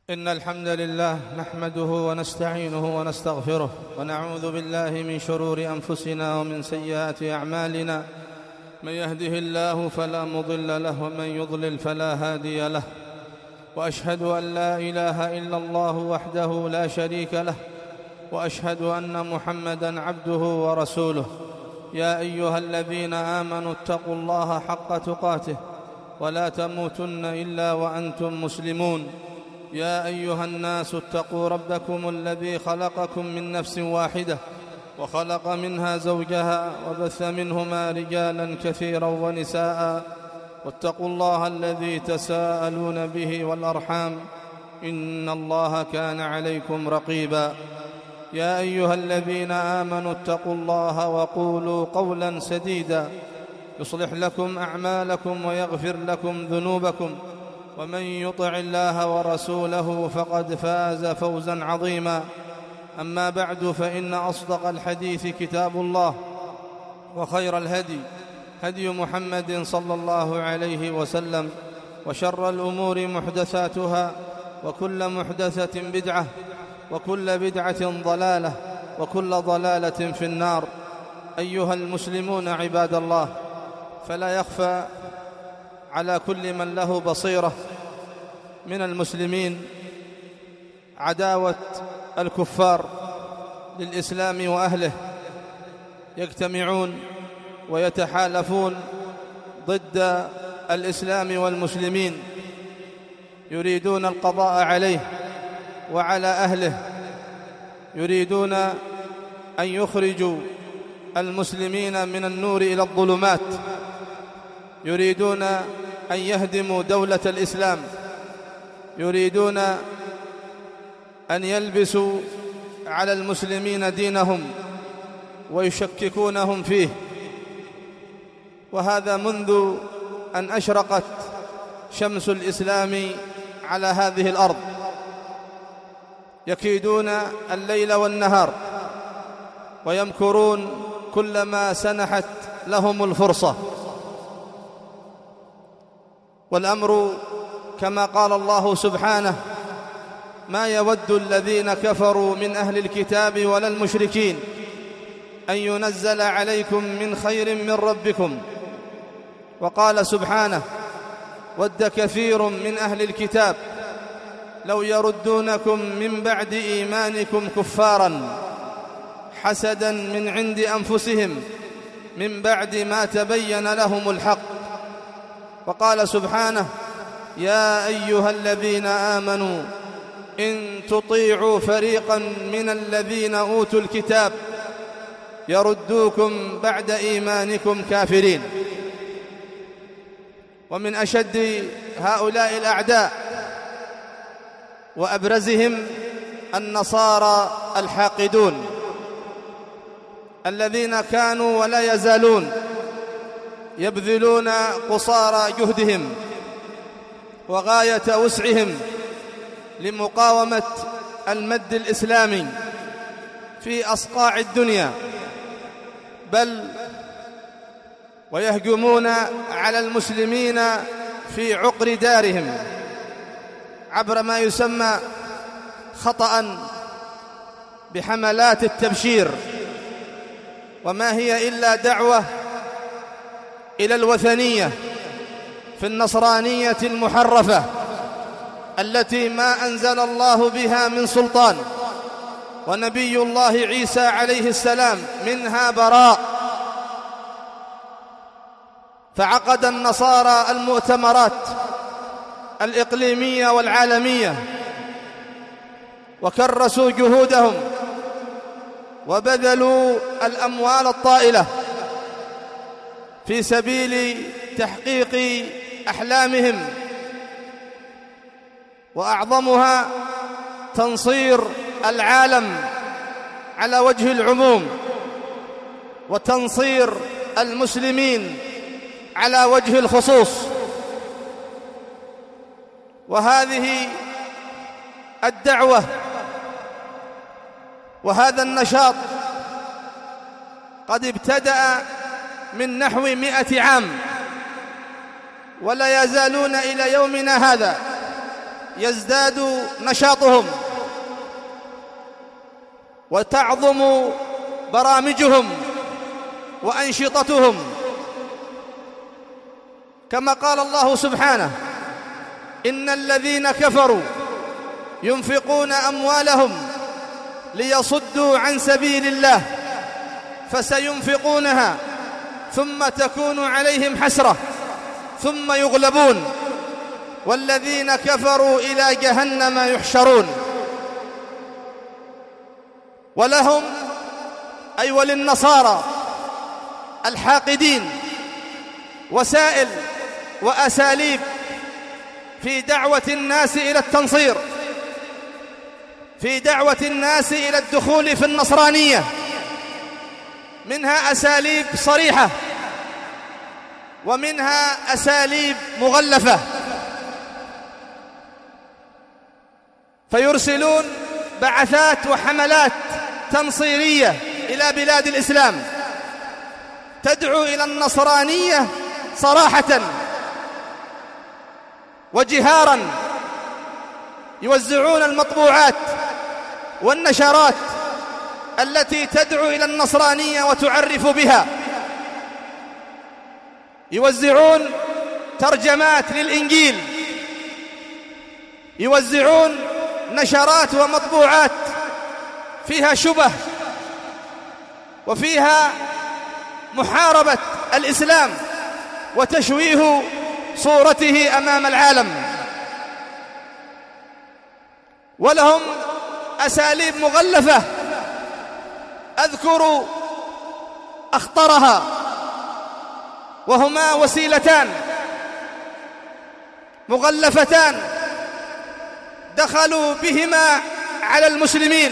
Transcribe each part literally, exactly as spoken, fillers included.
إن الحمد لله نحمده ونستعينه ونستغفره ونعوذ بالله من شرور أنفسنا ومن سيئات أعمالنا. من يهده الله فلا مضل له ومن يضلل فلا هادي له، وأشهد أن لا إله إلا الله وحده لا شريك له، وأشهد أن محمدًا عبده ورسوله. يا أيها الذين آمنوا اتقوا الله حق تقاته ولا تموتن إلا وأنتم مسلمون. يا أيها الناس اتقوا ربكم الذي خلقكم من نفس واحدة وخلق منها زوجها وبث منهما رجالا كثيرا ونساء، واتقوا الله الذي تساءلون به والأرحام إن الله كان عليكم رقيبا. يا أيها الذين آمنوا اتقوا الله وقولوا قولا سديدا يصلح لكم أعمالكم ويغفر لكم ذنوبكم، ومن يطع الله ورسوله فقد فاز فوزا عظيما. أما بعد، فإن أصدق الحديث كتاب الله، وخير الهدي هدي محمد صلى الله عليه وسلم، وشر الأمور محدثاتها، وكل محدثة بدعة، وكل بدعة ضلالة، وكل ضلالة في النار. أيها المسلمون عباد الله، فلا يخفى على كل من له بصيرة من المسلمين عداوة الكفار للإسلام وأهله، يجتمعون ويتحالفون ضد الإسلام والمسلمين، يريدون القضاء عليه وعلى أهله، يريدون أن يخرجوا المسلمين من النور إلى الظلمات، يريدون أن يهدموا دولة الإسلام، يريدون أن يلبسوا على المسلمين دينهم ويشككونهم فيه. وهذا منذ أن أشرقت شمس الإسلام على هذه الأرض، يكيدون الليل والنهار ويمكرون كلما سنحت لهم الفرصة. والأمر كما قال الله سبحانه: ما يود الذين كفروا من أهل الكتاب ولا المشركين أن ينزل عليكم من خير من ربكم. وقال سبحانه: ود كثير من أهل الكتاب لو يردونكم من بعد إيمانكم كفارا حسدا من عند أنفسهم من بعد ما تبين لهم الحق. وقال سبحانه: يا أيها الذين آمنوا إن تطيعوا فريقا من الذين أوتوا الكتاب يردوكم بعد إيمانكم كافرين. ومن أشد هؤلاء الأعداء وأبرزهم النصارى الحاقدون الذين كانوا ولا يزالون يبذلون قصارى جهدهم وغاية وسعهم لمقاومة المد الإسلامي في أصقاع الدنيا، بل ويهجمون على المسلمين في عقر دارهم عبر ما يسمى خطأ بحملات التبشير، وما هي إلا دعوة إلى الوثنية في النصرانية المحرفة التي ما أنزل الله بها من سلطان، ونبي الله عيسى عليه السلام منها براء. فعقد النصارى المؤتمرات الإقليمية والعالمية وكرسوا جهودهم وبذلوا الأموال الطائلة في سبيل تحقيق أحلامهم، وأعظمها تنصير العالم على وجه العموم، وتنصير المسلمين على وجه الخصوص. وهذه الدعوة وهذا النشاط قد ابتدأ من نحو مئة عام، ولا يزالون إلى يومنا هذا يزداد نشاطهم وتعظم برامجهم وأنشطتهم، كما قال الله سبحانه: إن الذين كفروا ينفقون أموالهم ليصدوا عن سبيل الله فسينفقونها ثم تكون عليهم حسرة ثم يغلبون والذين كفروا إلى جهنم يحشرون. ولهم أي وللنصارى الحاقدين وسائل وأساليب في دعوة الناس إلى التنصير، في دعوة الناس إلى الدخول في النصرانية، منها أساليب صريحة ومنها أساليب مغلفة، فيرسلون بعثات وحملات تنصيرية إلى بلاد الإسلام تدعو إلى النصرانية صراحة وجهارا، يوزعون المطبوعات والنشرات التي تدعو إلى النصرانية وتعرف بها، يوزعون ترجمات للإنجيل، يوزعون نشرات ومطبوعات فيها شبه وفيها محاربة الإسلام وتشويه صورته أمام العالم. ولهم أساليب مغلفة أذكر أخطرها، وهما وسيلتان مغلفتان دخلوا بهما على المسلمين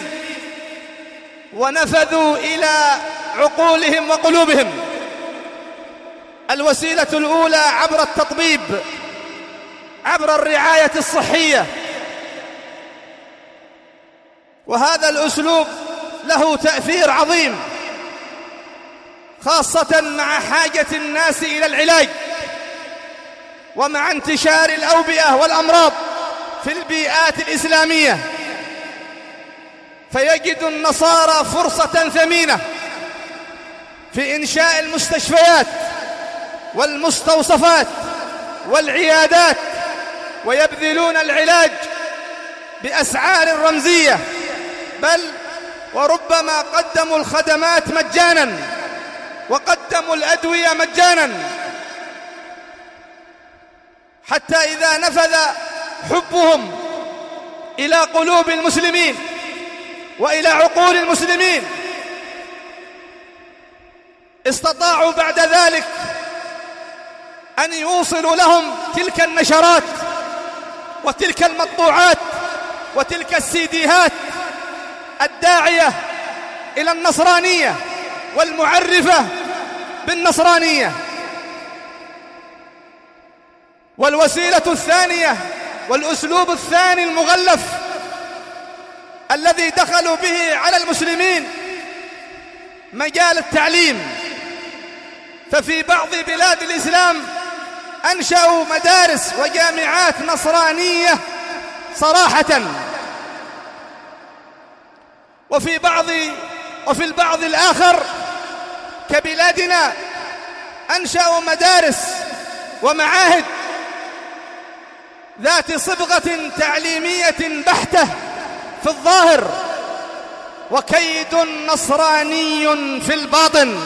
ونفذوا إلى عقولهم وقلوبهم. الوسيلة الأولى عبر التطبيب، عبر الرعاية الصحية، وهذا الأسلوب له تأثير عظيم، خاصة مع حاجة الناس إلى العلاج ومع انتشار الأوبئة والأمراض في البيئات الإسلامية، فيجد النصارى فرصة ثمينة في إنشاء المستشفيات والمستوصفات والعيادات، ويبذلون العلاج بأسعار رمزية، بل وربما قدموا الخدمات مجانا وقدموا الأدوية مجانا، حتى إذا نفذ حبهم إلى قلوب المسلمين وإلى عقول المسلمين استطاعوا بعد ذلك أن يوصلوا لهم تلك النشرات وتلك المطبوعات وتلك السيديهات الداعية إلى النصرانية والمعرفة بالنصرانية. والوسيلة الثانية والأسلوب الثاني المغلف الذي دخلوا به على المسلمين مجال التعليم، ففي بعض بلاد الإسلام أنشأوا مدارس وجامعات نصرانية صراحة، وفي بعض وفي البعض الآخر كبلادنا أنشأوا مدارس ومعاهد ذات صبغة تعليمية بحتة في الظاهر وكيد نصراني في الباطن.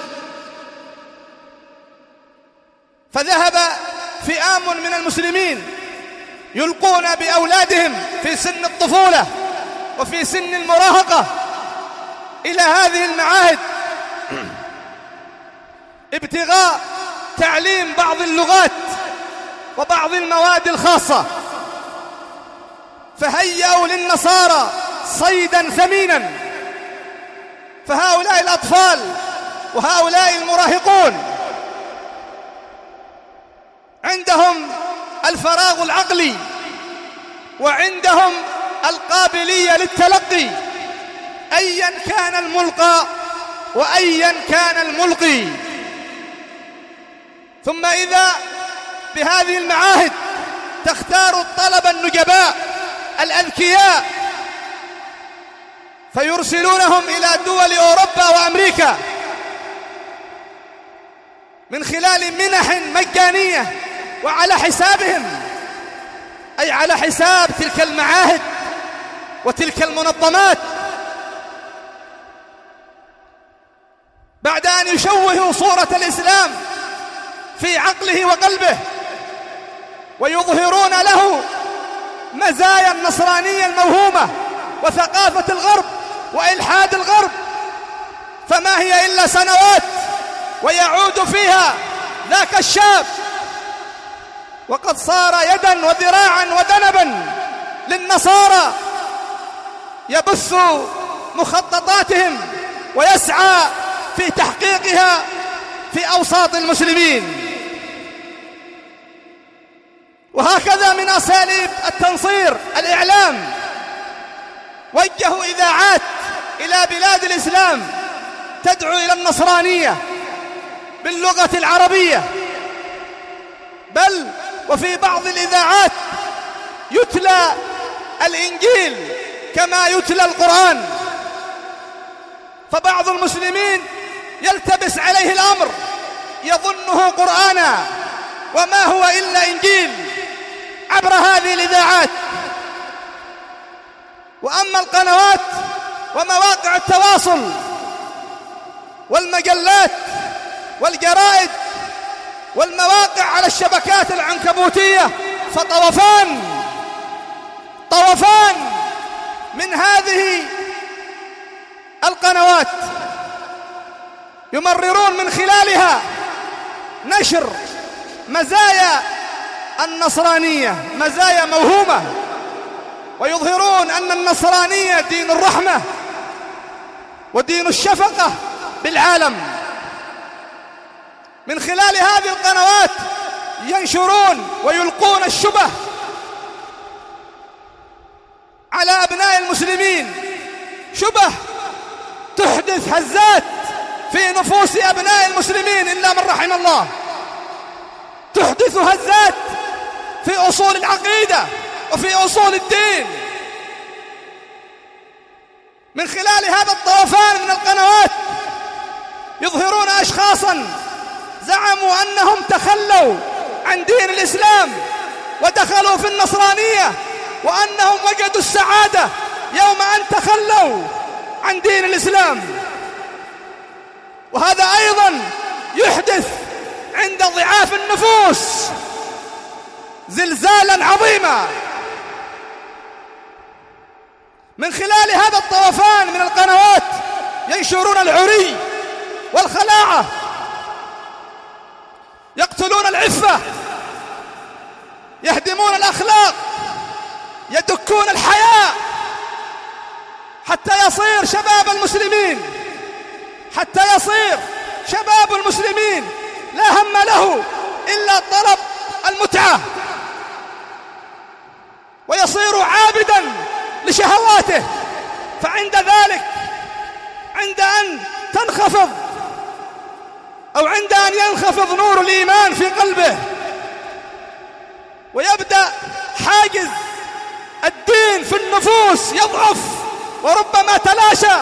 فذهب فئام من المسلمين يلقون بأولادهم في سن الطفولة وفي سن المراهقة إلى هذه المعاهد ابتغاء تعليم بعض اللغات وبعض المواد الخاصة، فهيئوا للنصارى صيدا ثمينا، فهؤلاء الأطفال وهؤلاء المراهقون عندهم الفراغ العقلي وعندهم القابلية للتلقي أيا كان الملقى وأيا كان الملقي. ثم إذا بهذه المعاهد تختار الطلبة النجباء الأذكياء فيرسلونهم إلى دول أوروبا وأمريكا من خلال منح مجانية وعلى حسابهم، أي على حساب تلك المعاهد وتلك المنظمات، بعد أن يشوهوا صورة الإسلام في عقله وقلبه ويظهرون له مزايا النصرانية الموهومة وثقافة الغرب وإلحاد الغرب. فما هي إلا سنوات ويعود فيها ذاك الشاب وقد صار يدا وذراعا ودنبا للنصارى، يبث مخططاتهم ويسعى في تحقيقها في أوساط المسلمين. وهكذا من أساليب التنصير الإعلام، وجهوا إذاعات إلى بلاد الإسلام تدعو إلى النصرانية باللغة العربية، بل وفي بعض الإذاعات يتلى الإنجيل كما يتلى القرآن، فبعض المسلمين يلتبس عليه الأمر يظنه قرآنا وما هو إلا إنجيل عبر هذه الإذاعات. وأما القنوات ومواقع التواصل والمجلات والجرائد والمواقع على الشبكات العنكبوتية فطوفان طوفان من هذه القنوات يمررون من خلالها نشر مزايا النصرانية، مزايا موهومة، ويظهرون أن النصرانية دين الرحمة ودين الشفقة بالعالم. من خلال هذه القنوات ينشرون ويلقون الشبه على أبناء المسلمين، شبه تحدث هزات في نفوس أبناء المسلمين إلا من رحم الله، تحدث هزات في أصول العقيدة وفي أصول الدين. من خلال هذا الطوفان من القنوات يظهرون أشخاصا زعموا أنهم تخلوا عن دين الإسلام ودخلوا في النصرانية، وأنهم وجدوا السعادة يوم أن تخلوا عن دين الإسلام. وهذا أيضا يحدث عند ضعاف النفوس زلزالا عظيما. من خلال هذا الطوفان من القنوات ينشرون العري والخلاعة، يقتلون العفة، يهدمون الأخلاق، يدكون الحياء، حتى يصير شباب المسلمين حتى يصير شباب المسلمين لا هم له إلا طلب المتعة، ويصير عابدا لشهواته. فعند ذلك عند أن تنخفض أو عند أن ينخفض نور الإيمان في قلبه ويبدأ حاجز الدين في النفوس يضعف وربما تلاشى،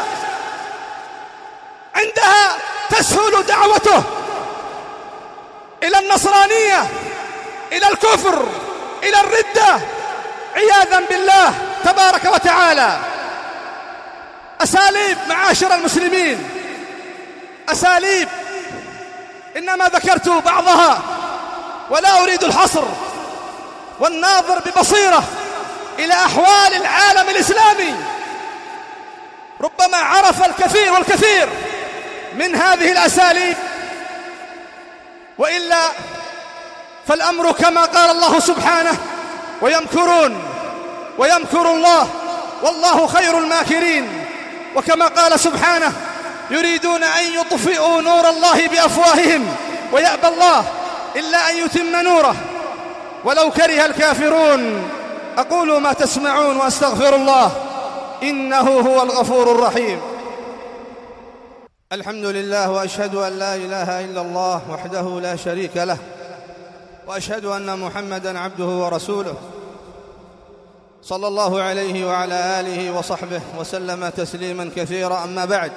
عندها تسهل دعوته إلى النصرانية، إلى الكفر، إلى الردة، عياذا بالله تبارك وتعالى. أساليب معاشر المسلمين، أساليب إنما ذكرت بعضها ولا أريد الحصر، والناظر ببصيرة إلى أحوال العالم الإسلامي ربما عرف الكثير والكثير من هذه الأساليب، وإلا فالأمر كما قال الله سبحانه: ويمكرون ويمكر الله والله خير الماكرين. وكما قال سبحانه: يريدون أن يطفئوا نور الله بأفواههم ويأبى الله إلا أن يتم نوره ولو كره الكافرون. أقول ما تسمعون وأستغفر الله إنه هو الغفور الرحيم. الحمد لله، وأشهد أن لا إله إلا الله وحده لا شريك له، وأشهد أن محمدًا عبده ورسوله صلى الله عليه وعلى آله وصحبه وسلم تسليمًا كثيرا. أما بعد،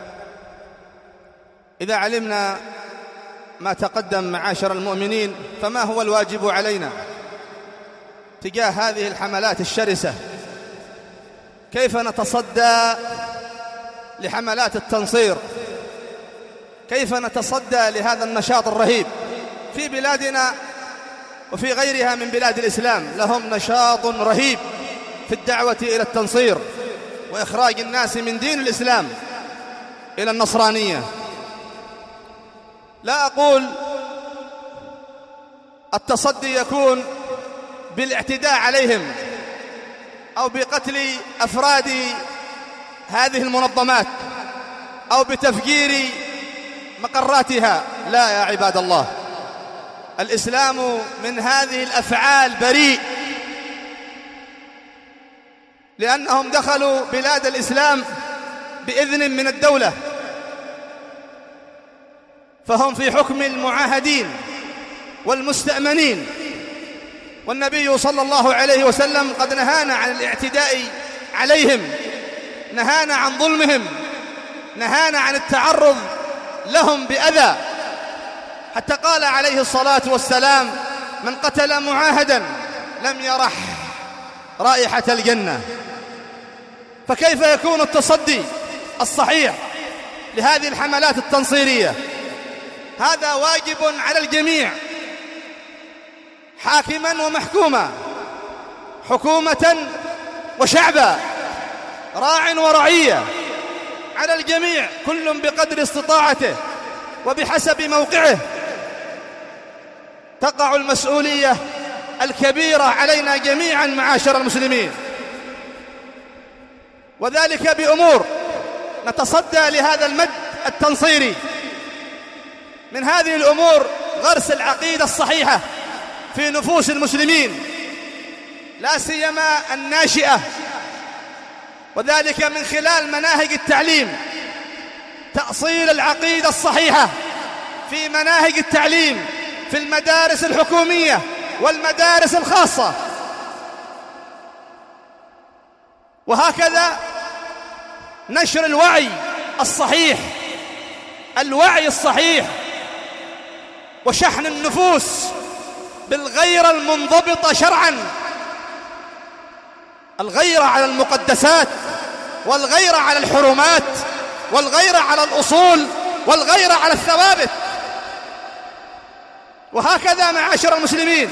إذا علمنا ما تقدم معاشر المؤمنين، فما هو الواجب علينا تجاه هذه الحملات الشرسة؟ كيف نتصدى لحملات التنصير؟ كيف نتصدى لهذا النشاط الرهيب؟ في بلادنا وفي غيرها من بلاد الإسلام لهم نشاط رهيب في الدعوة إلى التنصير وإخراج الناس من دين الإسلام إلى النصرانية. لا أقول التصدي يكون بالاعتداء عليهم أو بقتل أفراد هذه المنظمات أو بتفجير مقراتها، لا يا عباد الله، الإسلام من هذه الأفعال بريء، لأنهم دخلوا بلاد الإسلام بإذن من الدولة، فهم في حكم المعاهدين والمستأمنين، والنبي صلى الله عليه وسلم قد نهانا عن الاعتداء عليهم، نهانا عن ظلمهم، نهانا عن التعرض لهم بأذى، حتى قال عليه الصلاة والسلام: من قتل معاهدا لم يرح رائحة الجنة. فكيف يكون التصدي الصحيح لهذه الحملات التنصيرية؟ هذا واجب على الجميع، حاكما ومحكوما، حكومة وشعبا، راع ورعية، على الجميع كل بقدر استطاعته وبحسب موقعه. تقع المسؤولية الكبيرة علينا جميعا معاشر المسلمين، وذلك بأمور نتصدى لهذا المد التنصيري. من هذه الأمور غرس العقيدة الصحيحة في نفوس المسلمين، لا سيما الناشئة، وذلك من خلال مناهج التعليم، تأصيل العقيدة الصحيحة في مناهج التعليم في المدارس الحكومية والمدارس الخاصة، وهكذا نشر الوعي الصحيح، الوعي الصحيح، وشحن النفوس بالغيرة المنضبطة شرعا، الغيرة على المقدسات، والغيرة على الحرمات، والغيرة على الأصول، والغيرة على الثوابت. وهكذا معاشر المسلمين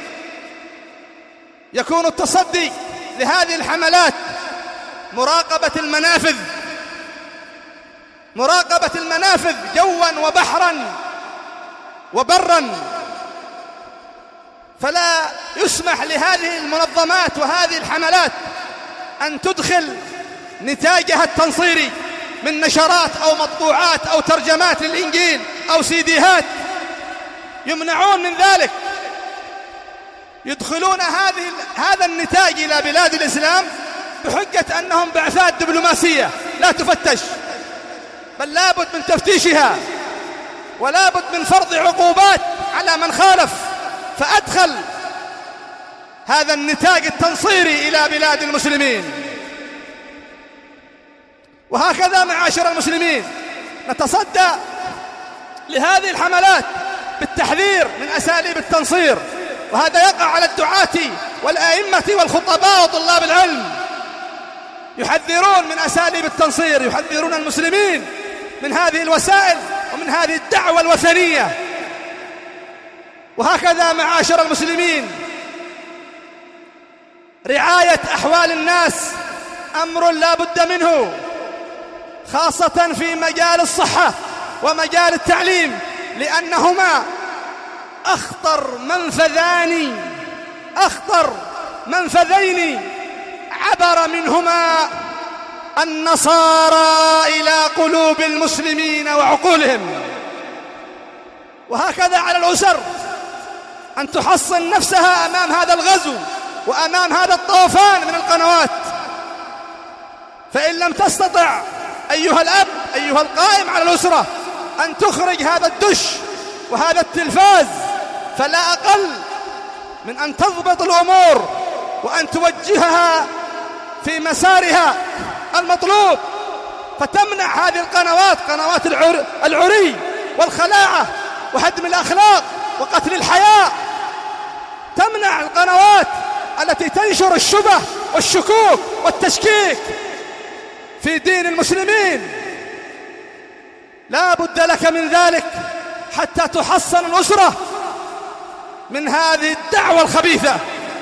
يكون التصدي لهذه الحملات مراقبة المنافذ، مراقبة المنافذ جوا وبحرا وبرا، فلا يسمح لهذه المنظمات وهذه الحملات أن تدخل نتاجها التنصيري من نشرات أو مطبوعات أو ترجمات للإنجيل أو سيديهات، يمنعون من ذلك، يدخلون هذه هذا النتاج إلى بلاد الإسلام بحجة أنهم بعثات دبلوماسية لا تفتش، بل لابد من تفتيشها، ولا بد من فرض عقوبات على من خالف، فأدخل هذا النتاج التنصيري إلى بلاد المسلمين. وهكذا معاشر المسلمين نتصدى لهذه الحملات بالتحذير من أساليب التنصير، وهذا يقع على الدعاة والأئمة والخطباء وطلاب العلم، يحذرون من أساليب التنصير، يحذرون المسلمين من هذه الوسائل ومن هذه الدعوة الوثنية. وهكذا معاشر المسلمين رعاية أحوال الناس أمر لا بد منه، خاصة في مجال الصحة ومجال التعليم، لأنهما أخطر منفذان أخطر منفذين عبر منهما النصارى إلى قلوب المسلمين وعقولهم. وهكذا على الأسر أن تحصن نفسها أمام هذا الغزو وأمام هذا الطوفان من القنوات، فإن لم تستطع أيها الأب أيها القائم على الأسرة أن تخرج هذا الدش وهذا التلفاز فلا أقل من أن تضبط الأمور وأن توجهها في مسارها المطلوب، فتمنع هذه القنوات، قنوات العري والخلاعة وهدم الأخلاق وقتل الحياء، تمنع القنوات التي تنشر الشبه والشكوك والتشكيك في دين المسلمين. لا بد لك من ذلك حتى تحصن الأسرة من هذه الدعوة الخبيثة.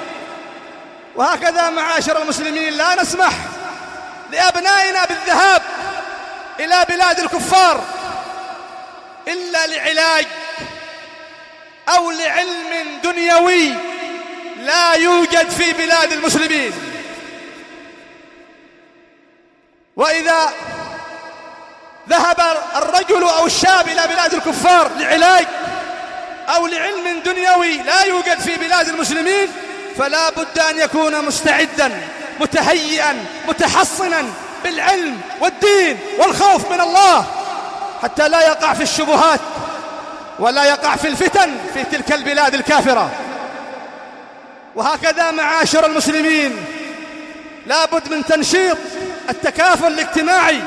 وهكذا معاشر المسلمين لا نسمح لأبنائنا بالذهاب إلى بلاد الكفار إلا لعلاج أو لعلم دنيوي لا يوجد في بلاد المسلمين. وإذا ذهب الرجل أو الشاب إلى بلاد الكفار لعلاج أو لعلم دنيوي لا يوجد في بلاد المسلمين، فلا بد أن يكون مستعدا متهيئا متحصنا بالعلم والدين والخوف من الله، حتى لا يقع في الشبهات ولا يقع في الفتن في تلك البلاد الكافرة. وهكذا معاشر المسلمين لا بد من تنشيط التكافل الاجتماعي.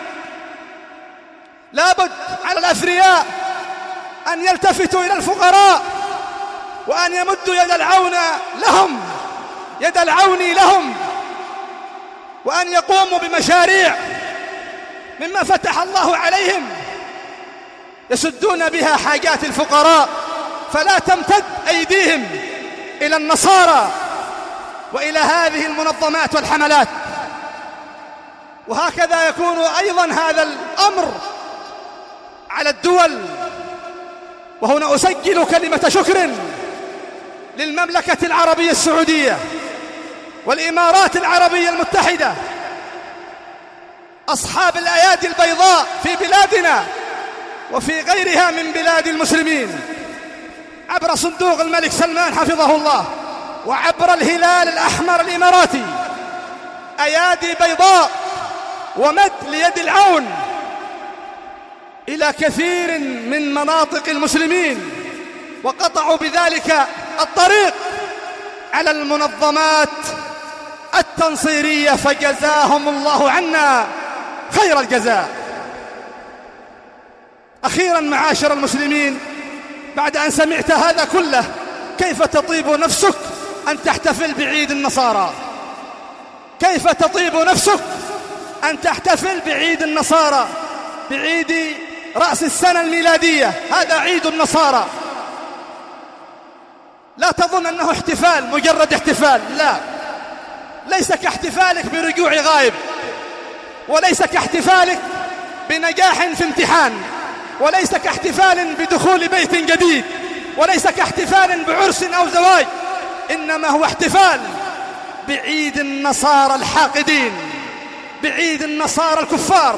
لا بد على الأثرياء أن يلتفتوا إلى الفقراء وأن يمدوا يد العون لهم يد العون لهم وأن يقوموا بمشاريع مما فتح الله عليهم يسدون بها حاجات الفقراء، فلا تمتد أيديهم إلى النصارى وإلى هذه المنظمات والحملات. وهكذا يكون أيضا هذا الأمر على الدول. وهنا أسجل كلمة شكر للمملكة العربية السعودية والإمارات العربية المتحدة، أصحاب الأيادي البيضاء في بلادنا وفي غيرها من بلاد المسلمين، عبر صندوق الملك سلمان حفظه الله وعبر الهلال الأحمر الإماراتي، أيادي بيضاء ومد ليد العون إلى كثير من مناطق المسلمين، وقطعوا بذلك الطريق على المنظمات التنصيرية، فجزاهم الله عنا خير الجزاء. أخيرا معاشر المسلمين، بعد أن سمعت هذا كله، كيف تطيب نفسك أن تحتفل بعيد النصارى؟ كيف تطيب نفسك أن تحتفل بعيد النصارى، بعيد رأس السنة الميلادية؟ هذا عيد النصارى. لا تظن أنه احتفال، مجرد احتفال، لا، ليس كاحتفالك برجوع غائب، وليس كاحتفالك بنجاح في امتحان، وليس كاحتفال بدخول بيت جديد، وليس كاحتفال بعرس أو زواج، إنما هو احتفال بعيد النصارى الحاقدين، بعيد النصارى الكفار.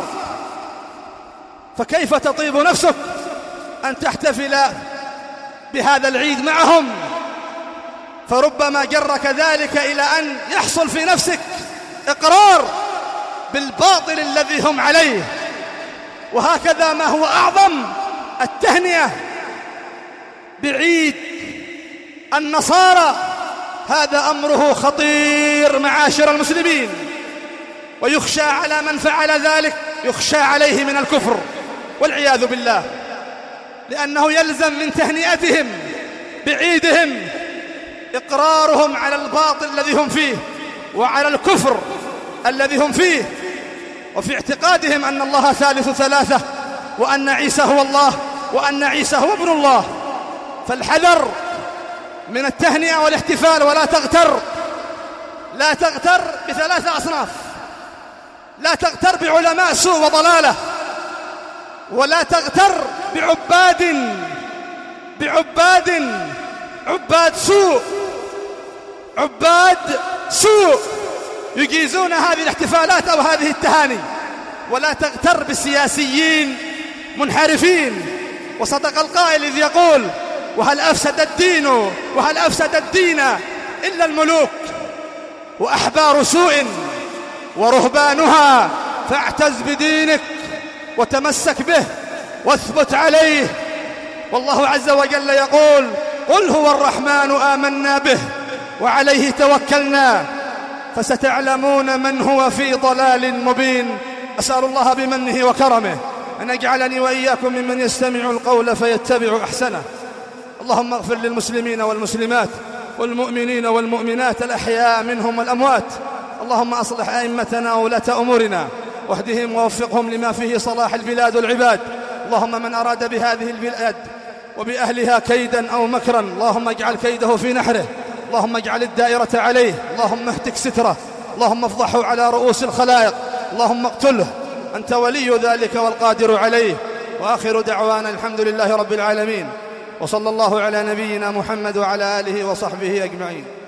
فكيف تطيب نفسك أن تحتفل بهذا العيد معهم؟ فربما جرك ذلك إلى أن يحصل في نفسك إقرار بالباطل الذي هم عليه. وهكذا ما هو أعظم التهنئة بعيد النصارى، هذا أمره خطير معاشر المسلمين، ويخشى على من فعل ذلك، يخشى عليه من الكفر والعياذ بالله، لأنه يلزم من تهنئتهم بعيدهم إقرارهم على الباطل الذي هم فيه وعلى الكفر الذي هم فيه، وفي اعتقادهم أن الله ثالث ثلاثة، وأن عيسى هو الله، وأن عيسى هو ابن الله. فالحذر من التهنئة والاحتفال، ولا تغتر لا تغتر بثلاثة أصناف. لا تغتر بعلماء سوء وضلالة، ولا تغتر بعباد بعباد عباد سوء عباد سوء يجيزون هذه الاحتفالات أو هذه التهاني، ولا تغتر بالسياسيين منحرفين. وصدق القائل إذ يقول: وهل أفسد الدين وهل أفسد الدين إلا الملوك وأحبار سوء ورهبانها، فاعتز بدينك وتمسك به واثبت عليه. والله عز وجل يقول: قل هو الرحمن آمنا به وعليه توكلنا فستعلمون من هو في ضلال مبين. أسأل الله بمنه وكرمه أن يجعلني وإياكم ممن يستمع القول فيتبع أحسنه. اللهم اغفر للمسلمين والمسلمات والمؤمنين والمؤمنات الأحياء منهم والأموات. اللهم أصلح أئمتنا وولاة أمورنا واهدهم ووفقهم لما فيه صلاح البلاد والعباد. اللهم من أراد بهذه البلاد وبأهلها كيدا أو مكرا اللهم اجعل كيده في نحره. اللهم اجعل الدائرة عليه. اللهم اهتك ستره. اللهم افضحه على رؤوس الخلائق. اللهم اقتله أنت ولي ذلك والقادر عليه. وآخر دعوانا الحمد لله رب العالمين، وصلى الله على نبينا محمد وعلى آله وصحبه أجمعين.